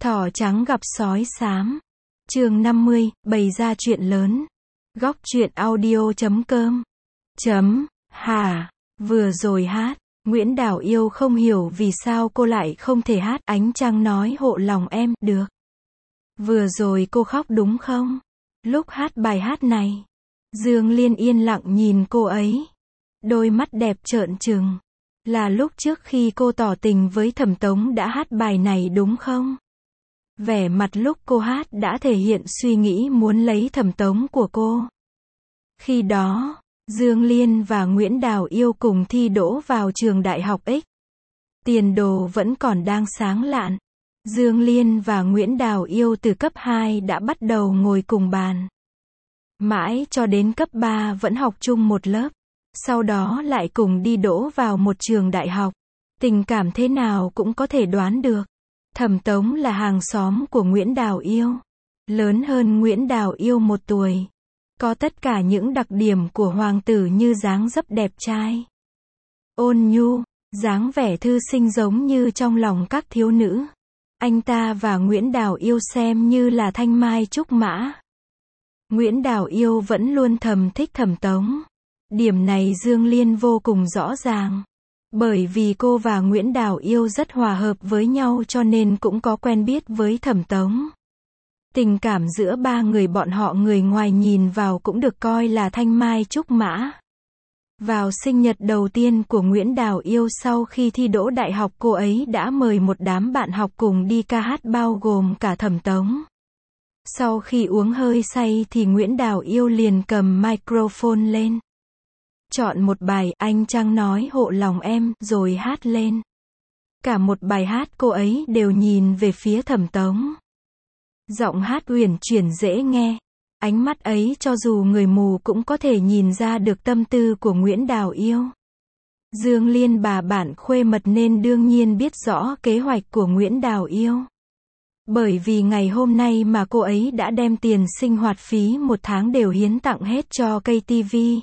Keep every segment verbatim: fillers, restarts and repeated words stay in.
Thỏ trắng gặp sói xám. Chương năm mươi, bày ra chuyện lớn. Góc truyện audio chấm com. Chấm, hả, vừa rồi hát. Nguyễn Đào Yêu không hiểu vì sao cô lại không thể hát. Ánh trăng nói hộ lòng em, được. Vừa rồi cô khóc đúng không? Lúc hát bài hát này. Dương Liên yên lặng nhìn cô ấy. Đôi mắt đẹp trợn trừng. Là lúc trước khi cô tỏ tình với Thẩm Tống đã hát bài này đúng không? Vẻ mặt lúc cô hát đã thể hiện suy nghĩ muốn lấy Thẩm Tống của cô. Khi đó, Dương Liên và Nguyễn Đào Yêu cùng thi đỗ vào trường đại học X. Tiền đồ vẫn còn đang sáng lạn. Dương Liên và Nguyễn Đào Yêu từ cấp hai đã bắt đầu ngồi cùng bàn. Mãi cho đến cấp ba vẫn học chung một lớp. Sau đó lại cùng đi đỗ vào một trường đại học. Tình cảm thế nào cũng có thể đoán được. Thẩm Tống là hàng xóm của Nguyễn Đào Yêu. Lớn hơn Nguyễn Đào Yêu một tuổi. Có tất cả những đặc điểm của hoàng tử như dáng dấp đẹp trai, ôn nhu, dáng vẻ thư sinh giống như trong lòng các thiếu nữ. Anh ta và Nguyễn Đào Yêu xem như là thanh mai trúc mã. Nguyễn Đào Yêu vẫn luôn thầm thích Thẩm Tống. Điểm này Dương Liên vô cùng rõ ràng. Bởi vì cô và Nguyễn Đào Yêu rất hòa hợp với nhau cho nên cũng có quen biết với Thẩm Tống. Tình cảm giữa ba người bọn họ người ngoài nhìn vào cũng được coi là thanh mai trúc mã. Vào sinh nhật đầu tiên của Nguyễn Đào Yêu sau khi thi đỗ đại học, cô ấy đã mời một đám bạn học cùng đi ca hát bao gồm cả Thẩm Tống. Sau khi uống hơi say thì Nguyễn Đào Yêu liền cầm microphone lên. Chọn một bài Anh Trăng Nói Hộ Lòng Em rồi hát lên. Cả một bài hát cô ấy đều nhìn về phía Thẩm Tống. Giọng hát uyển chuyển dễ nghe. Ánh mắt ấy cho dù người mù cũng có thể nhìn ra được tâm tư của Nguyễn Đào Yêu. Dương Liên bà bạn khuê mật nên đương nhiên biết rõ kế hoạch của Nguyễn Đào Yêu. Bởi vì ngày hôm nay mà cô ấy đã đem tiền sinh hoạt phí một tháng đều hiến tặng hết cho ca tê vê.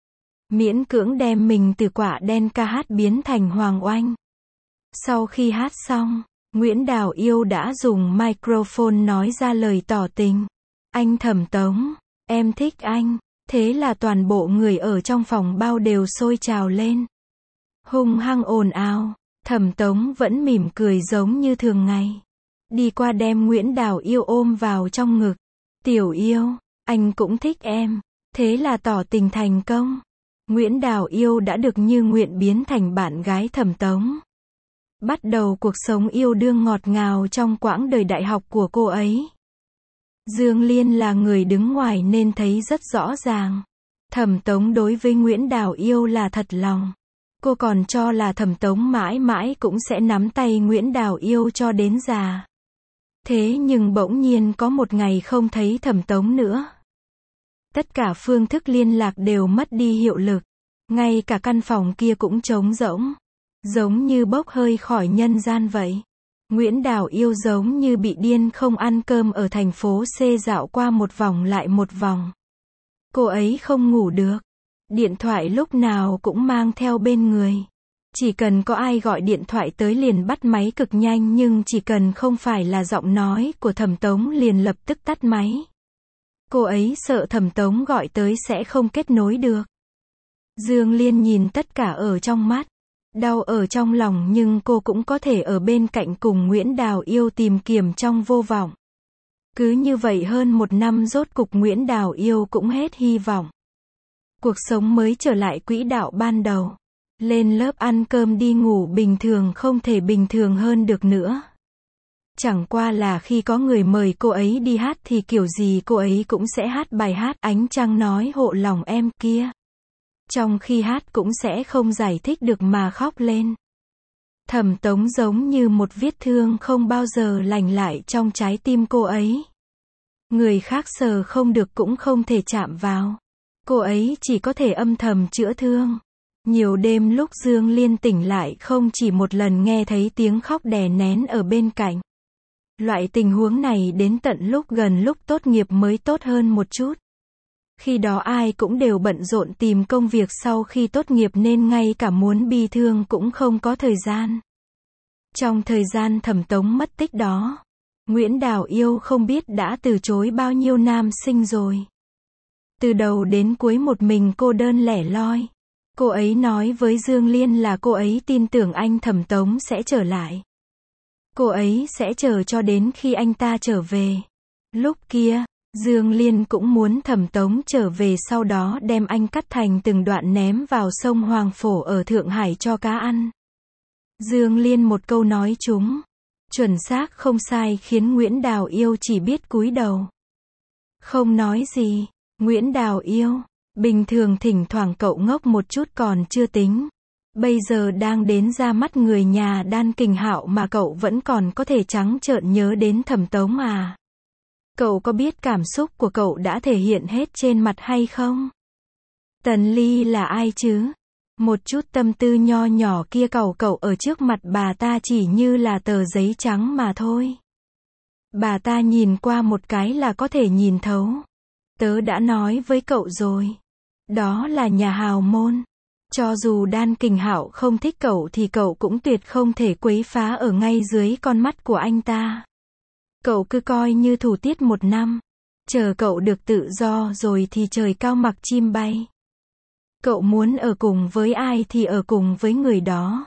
Miễn cưỡng đem mình từ quả đen ca hát biến thành Hoàng Oanh. Sau khi hát xong, Nguyễn Đào Yêu đã dùng microphone nói ra lời tỏ tình. Anh Thẩm Tống, em thích anh. Thế là toàn bộ người ở trong phòng bao đều sôi trào lên. Hung hăng ồn ào. Thẩm Tống vẫn mỉm cười giống như thường ngày. Đi qua đem Nguyễn Đào Yêu ôm vào trong ngực. Tiểu Yêu, anh cũng thích em. Thế là tỏ tình thành công. Nguyễn Đào Yêu đã được như nguyện biến thành bạn gái Thẩm Tống. Bắt đầu cuộc sống yêu đương ngọt ngào trong quãng đời đại học của cô ấy. Dương Liên là người đứng ngoài nên thấy rất rõ ràng. Thẩm Tống đối với Nguyễn Đào Yêu là thật lòng. Cô còn cho là Thẩm Tống mãi mãi cũng sẽ nắm tay Nguyễn Đào Yêu cho đến già. Thế nhưng bỗng nhiên có một ngày không thấy Thẩm Tống nữa. Tất cả phương thức liên lạc đều mất đi hiệu lực. Ngay cả căn phòng kia cũng trống rỗng. Giống như bốc hơi khỏi nhân gian vậy. Nguyễn Đào Yêu giống như bị điên không ăn cơm ở thành phố C dạo qua một vòng lại một vòng. Cô ấy không ngủ được. Điện thoại lúc nào cũng mang theo bên người. Chỉ cần có ai gọi điện thoại tới liền bắt máy cực nhanh, nhưng chỉ cần không phải là giọng nói của Thẩm Tống liền lập tức tắt máy. Cô ấy sợ Thẩm Tống gọi tới sẽ không kết nối được. Dương Liên nhìn tất cả ở trong mắt. Đau ở trong lòng nhưng cô cũng có thể ở bên cạnh cùng Nguyễn Đào Yêu tìm kiếm trong vô vọng. Cứ như vậy hơn một năm rốt cục Nguyễn Đào Yêu cũng hết hy vọng. Cuộc sống mới trở lại quỹ đạo ban đầu. Lên lớp ăn cơm đi ngủ bình thường không thể bình thường hơn được nữa. Chẳng qua là khi có người mời cô ấy đi hát thì kiểu gì cô ấy cũng sẽ hát bài hát Ánh Trăng Nói Hộ Lòng Em kia. Trong khi hát cũng sẽ không giải thích được mà khóc lên. Thẩm Tống giống như một vết thương không bao giờ lành lại trong trái tim cô ấy. Người khác sờ không được cũng không thể chạm vào. Cô ấy chỉ có thể âm thầm chữa thương. Nhiều đêm lúc Dương Liên tỉnh lại không chỉ một lần nghe thấy tiếng khóc đè nén ở bên cạnh. Loại tình huống này đến tận lúc gần lúc tốt nghiệp mới tốt hơn một chút. Khi đó ai cũng đều bận rộn tìm công việc sau khi tốt nghiệp nên ngay cả muốn bi thương cũng không có thời gian. Trong thời gian Thẩm Tống mất tích đó, Nguyễn Đào Yêu không biết đã từ chối bao nhiêu nam sinh rồi. Từ đầu đến cuối một mình cô đơn lẻ loi. Cô ấy nói với Dương Liên là cô ấy tin tưởng anh Thẩm Tống sẽ trở lại. Cô ấy sẽ chờ cho đến khi anh ta trở về. Lúc kia, Dương Liên cũng muốn Thẩm Tống trở về, sau đó đem anh cắt thành từng đoạn ném vào sông Hoàng Phổ ở Thượng Hải cho cá ăn. Dương Liên một câu nói trúng, chuẩn xác không sai, khiến Nguyễn Đào Yêu chỉ biết cúi đầu. Không nói gì. Nguyễn Đào Yêu, bình thường thỉnh thoảng cậu ngốc một chút còn chưa tính. Bây giờ đang đến ra mắt người nhà Đan Kình Hạo mà cậu vẫn còn có thể trắng trợn nhớ đến Thẩm Tống à? Cậu có biết cảm xúc của cậu đã thể hiện hết trên mặt hay không? Tần Ly là ai chứ? Một chút tâm tư nho nhỏ kia cậu cậu ở trước mặt bà ta chỉ như là tờ giấy trắng mà thôi. Bà ta nhìn qua một cái là có thể nhìn thấu. Tớ đã nói với cậu rồi. Đó là nhà hào môn. Cho dù Đan Kình Hạo không thích cậu thì cậu cũng tuyệt không thể quấy phá ở ngay dưới con mắt của anh ta. Cậu cứ coi như thủ tiết một năm. Chờ cậu được tự do rồi thì trời cao mặc chim bay. Cậu muốn ở cùng với ai thì ở cùng với người đó.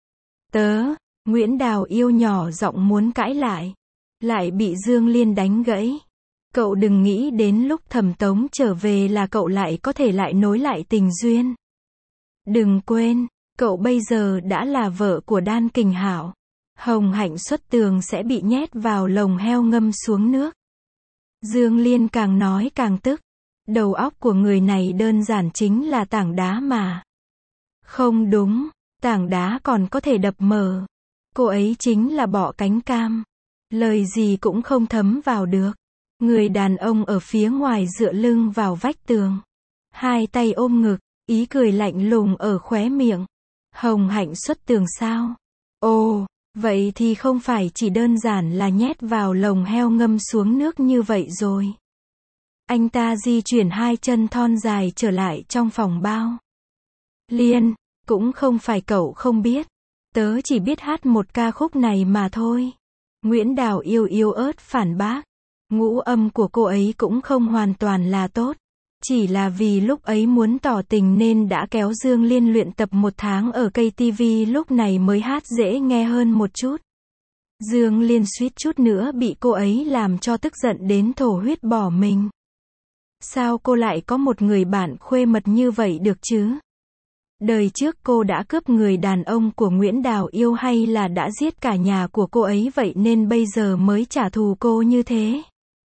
Tớ, Nguyễn Đào Yêu nhỏ giọng muốn cãi lại. Lại bị Dương Liên đánh gãy. Cậu đừng nghĩ đến lúc Thẩm Tống trở về là cậu lại có thể lại nối lại tình duyên. Đừng quên, cậu bây giờ đã là vợ của Đan Kình Hạo. Hồng Hạnh Xuất Tường sẽ bị nhét vào lồng heo ngâm xuống nước. Dương Liên càng nói càng tức. Đầu óc của người này đơn giản chính là tảng đá mà. Không đúng, tảng đá còn có thể đập mở. Cô ấy chính là bọ cánh cam. Lời gì cũng không thấm vào được. Người đàn ông ở phía ngoài dựa lưng vào vách tường. Hai tay ôm ngực, ý cười lạnh lùng ở khóe miệng. Hồng Hạnh Xuất Tường sao? Ồ, vậy thì không phải chỉ đơn giản là nhét vào lồng heo ngâm xuống nước như vậy rồi. Anh ta di chuyển hai chân thon dài trở lại trong phòng bao. Liên, cũng không phải cậu không biết. Tớ chỉ biết hát một ca khúc này mà thôi. Nguyễn Đào Yêu yếu ớt phản bác. Ngũ âm của cô ấy cũng không hoàn toàn là tốt. Chỉ là vì lúc ấy muốn tỏ tình nên đã kéo Dương Liên luyện tập một tháng ở cây tivi, lúc này mới hát dễ nghe hơn một chút. Dương Liên suýt chút nữa bị cô ấy làm cho tức giận đến thổ huyết bỏ mình. Sao cô lại có một người bạn khuê mật như vậy được chứ? Đời trước cô đã cướp người đàn ông của Nguyễn Đào Yêu hay là đã giết cả nhà của cô ấy vậy nên bây giờ mới trả thù cô như thế?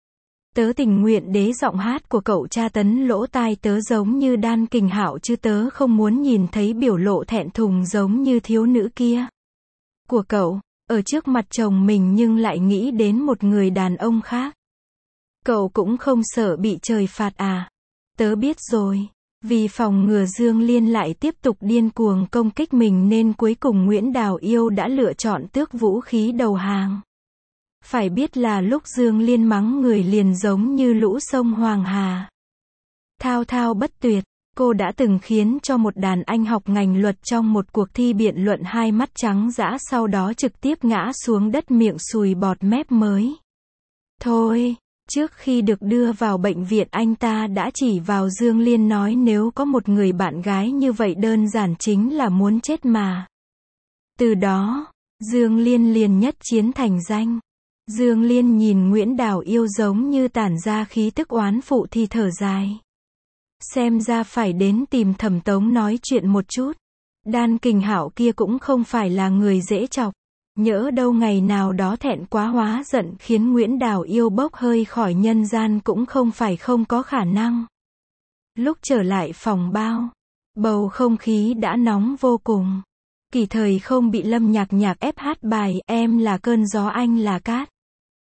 Tớ tình nguyện để giọng hát của cậu tra tấn lỗ tai tớ giống như Đan Kình Hạo chứ tớ không muốn nhìn thấy biểu lộ thẹn thùng giống như thiếu nữ kia. Của cậu, ở trước mặt chồng mình nhưng lại nghĩ đến một người đàn ông khác. Cậu cũng không sợ bị trời phạt à? Tớ biết rồi. Vì phòng ngừa Dương Liên lại tiếp tục điên cuồng công kích mình nên cuối cùng Nguyễn Đào Yêu đã lựa chọn tước vũ khí đầu hàng. Phải biết là lúc Dương Liên mắng người liền giống như lũ sông Hoàng Hà. Thao thao bất tuyệt, cô đã từng khiến cho một đàn anh học ngành luật trong một cuộc thi biện luận hai mắt trắng dã, sau đó trực tiếp ngã xuống đất miệng sùi bọt mép mới. Thôi, trước khi được đưa vào bệnh viện anh ta đã chỉ vào Dương Liên nói nếu có một người bạn gái như vậy đơn giản chính là muốn chết mà. Từ đó, Dương Liên liền nhất chiến thành danh. Dương Liên nhìn Nguyễn Đào Yêu giống như tản ra khí tức oán phụ thì thở dài. Xem ra phải đến tìm Thẩm Tống nói chuyện một chút. Đan Kình Hạo kia cũng không phải là người dễ chọc. Nhỡ đâu ngày nào đó thẹn quá hóa giận khiến Nguyễn Đào Yêu bốc hơi khỏi nhân gian cũng không phải không có khả năng. Lúc trở lại phòng bao, bầu không khí đã nóng vô cùng. Kỳ Thời không bị Lâm Nhạc Nhạc ép hát bài Em là cơn gió anh là cát.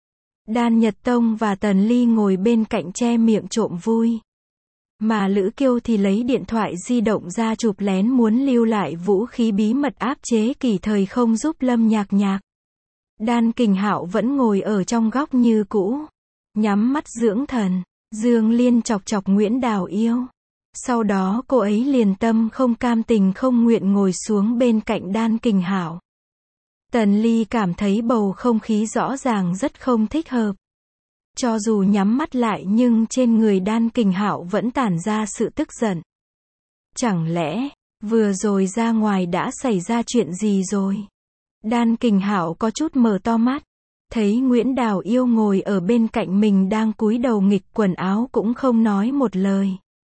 Đan Nhật Tông và Tần Ly ngồi bên cạnh che miệng trộm vui. Mà Lữ Kiêu thì lấy điện thoại di động ra chụp lén muốn lưu lại vũ khí bí mật áp chế Kỳ Thời không giúp Lâm Nhạc Nhạc. Đan Kình Hạo vẫn ngồi ở trong góc như cũ, nhắm mắt dưỡng thần. Dương Liên chọc chọc Nguyễn Đào Yêu. Sau đó cô ấy liền tâm không cam tình không nguyện ngồi xuống bên cạnh Đan Kình Hạo. Tần Ly cảm thấy bầu không khí rõ ràng rất không thích hợp. Cho dù nhắm mắt lại nhưng trên người Đan Kình Hạo vẫn tản ra sự tức giận. Chẳng lẽ, vừa rồi ra ngoài đã xảy ra chuyện gì rồi? Đan Kình Hạo có chút mở to mắt. Thấy Nguyễn Đào Yêu ngồi ở bên cạnh mình đang cúi đầu nghịch quần áo cũng không nói một lời.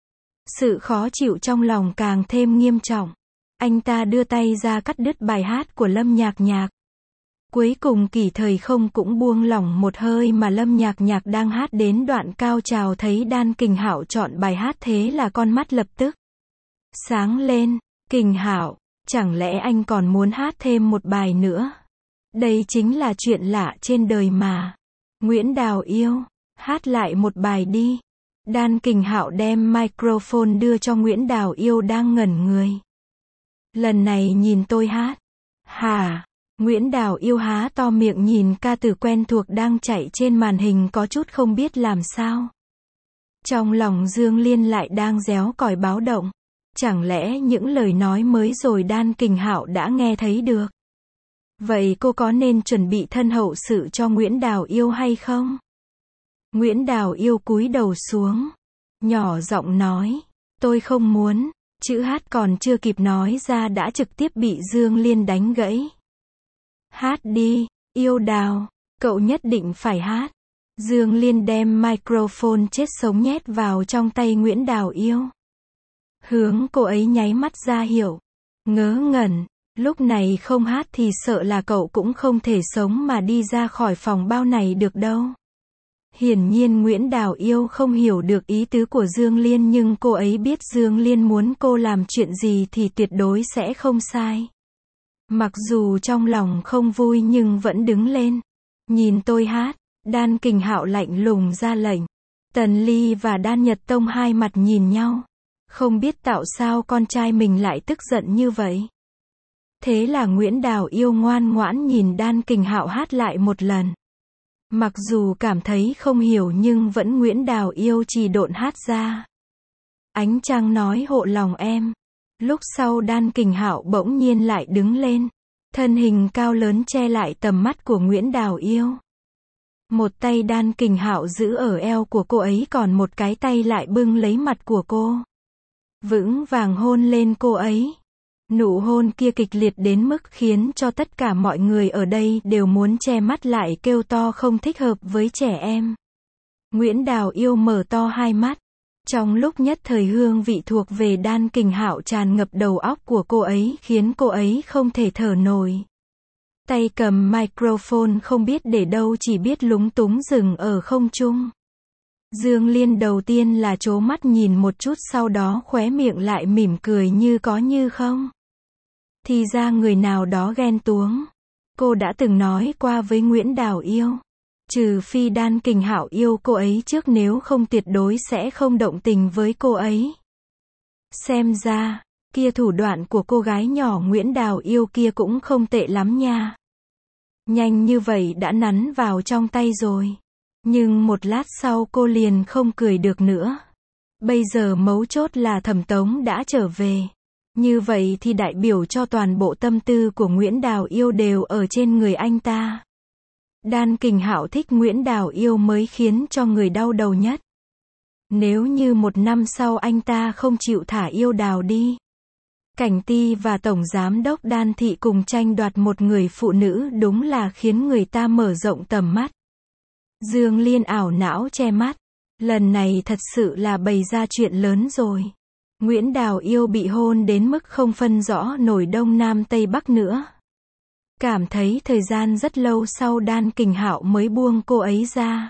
Sự khó chịu trong lòng càng thêm nghiêm trọng. Anh ta đưa tay ra cắt đứt bài hát của Lâm Nhạc Nhạc. Cuối cùng Kỷ Thời Không cũng buông lỏng một hơi mà Lâm Nhạc Nhạc đang hát đến đoạn cao trào thấy Đan Kình Hạo chọn bài hát thế là con mắt lập tức sáng lên. Kình Hạo, chẳng lẽ anh còn muốn hát thêm một bài nữa? Đây chính là chuyện lạ trên đời mà. Nguyễn Đào Yêu, hát lại một bài đi. Đan Kình Hạo đem microphone đưa cho Nguyễn Đào Yêu đang ngẩn người. Lần này nhìn tôi hát. Hả? Nguyễn Đào Yêu há to miệng nhìn ca từ quen thuộc đang chạy trên màn hình có chút không biết làm sao. Trong lòng Dương Liên lại đang réo còi báo động. Chẳng lẽ những lời nói mới rồi Đan Kình Hạo đã nghe thấy được? Vậy cô có nên chuẩn bị thân hậu sự cho Nguyễn Đào Yêu hay không? Nguyễn Đào Yêu cúi đầu xuống. Nhỏ giọng nói. Tôi không muốn. Chữ hát còn chưa kịp nói ra đã trực tiếp bị Dương Liên đánh gãy. Hát đi, Yêu Đào. Cậu nhất định phải hát. Dương Liên đem microphone chết sống nhét vào trong tay Nguyễn Đào Yêu. Hướng cô ấy nháy mắt ra hiệu. Ngớ ngẩn. Lúc này không hát thì sợ là cậu cũng không thể sống mà đi ra khỏi phòng bao này được đâu. Hiển nhiên Nguyễn Đào Yêu không hiểu được ý tứ của Dương Liên nhưng cô ấy biết Dương Liên muốn cô làm chuyện gì thì tuyệt đối sẽ không sai. Mặc dù trong lòng không vui nhưng vẫn đứng lên. Nhìn tôi hát. Đan Kình Hạo lạnh lùng ra lệnh. Tần Ly và Đan Nhật Tông hai mặt nhìn nhau. Không biết tạo sao con trai mình lại tức giận như vậy. Thế là Nguyễn Đào Yêu ngoan ngoãn nhìn Đan Kình Hạo hát lại một lần. Mặc dù cảm thấy không hiểu nhưng vẫn Nguyễn Đào Yêu chỉ độn hát ra. Ánh trăng nói hộ lòng em. Lúc sau Đan Kình Hạo bỗng nhiên lại đứng lên. Thân hình cao lớn che lại tầm mắt của Nguyễn Đào Yêu. Một tay Đan Kình Hạo giữ ở eo của cô ấy còn một cái tay lại bưng lấy mặt của cô. Vững vàng hôn lên cô ấy. Nụ hôn kia kịch liệt đến mức khiến cho tất cả mọi người ở đây đều muốn che mắt lại kêu to không thích hợp với trẻ em. Nguyễn Đào Yêu mở to hai mắt. Trong lúc nhất thời hương vị thuộc về Đan Kình Hạo tràn ngập đầu óc của cô ấy khiến cô ấy không thể thở nổi. Tay cầm microphone không biết để đâu chỉ biết lúng túng dừng ở không trung. Dương Liên đầu tiên là trố mắt nhìn một chút sau đó khóe miệng lại mỉm cười như có như không. Thì ra người nào đó ghen tuông. Cô đã từng nói qua với Nguyễn Đào Yêu. Trừ phi Đan Kình Hạo yêu cô ấy trước nếu không tuyệt đối sẽ không động tình với cô ấy. Xem ra, kia thủ đoạn của cô gái nhỏ Nguyễn Đào Yêu kia cũng không tệ lắm nha. Nhanh như vậy đã nắn vào trong tay rồi. Nhưng một lát sau cô liền không cười được nữa. Bây giờ mấu chốt là Thẩm Tống đã trở về. Như vậy thì đại biểu cho toàn bộ tâm tư của Nguyễn Đào Yêu đều ở trên người anh ta. Đan Kình Hạo thích Nguyễn Đào Yêu mới khiến cho người đau đầu nhất. Nếu như một năm sau anh ta không chịu thả Yêu Đào đi. Cảnh Ti và Tổng Giám đốc Đan Thị cùng tranh đoạt một người phụ nữ đúng là khiến người ta mở rộng tầm mắt. Dương Liên ảo não che mắt. Lần này thật sự là bày ra chuyện lớn rồi. Nguyễn Đào Yêu bị hôn đến mức không phân rõ nổi đông nam tây bắc nữa. Cảm thấy thời gian rất lâu sau Đan Kình Hạo mới buông cô ấy ra.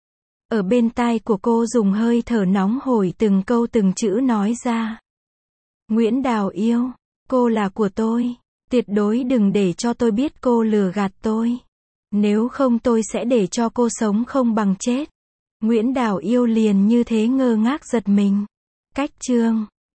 Ở bên tai của cô dùng hơi thở nóng hổi từng câu từng chữ nói ra. Nguyễn Đào Yêu, cô là của tôi. Tuyệt đối đừng để cho tôi biết cô lừa gạt tôi. Nếu không tôi sẽ để cho cô sống không bằng chết. Nguyễn Đào Yêu liền như thế ngơ ngác giật mình. Cách chương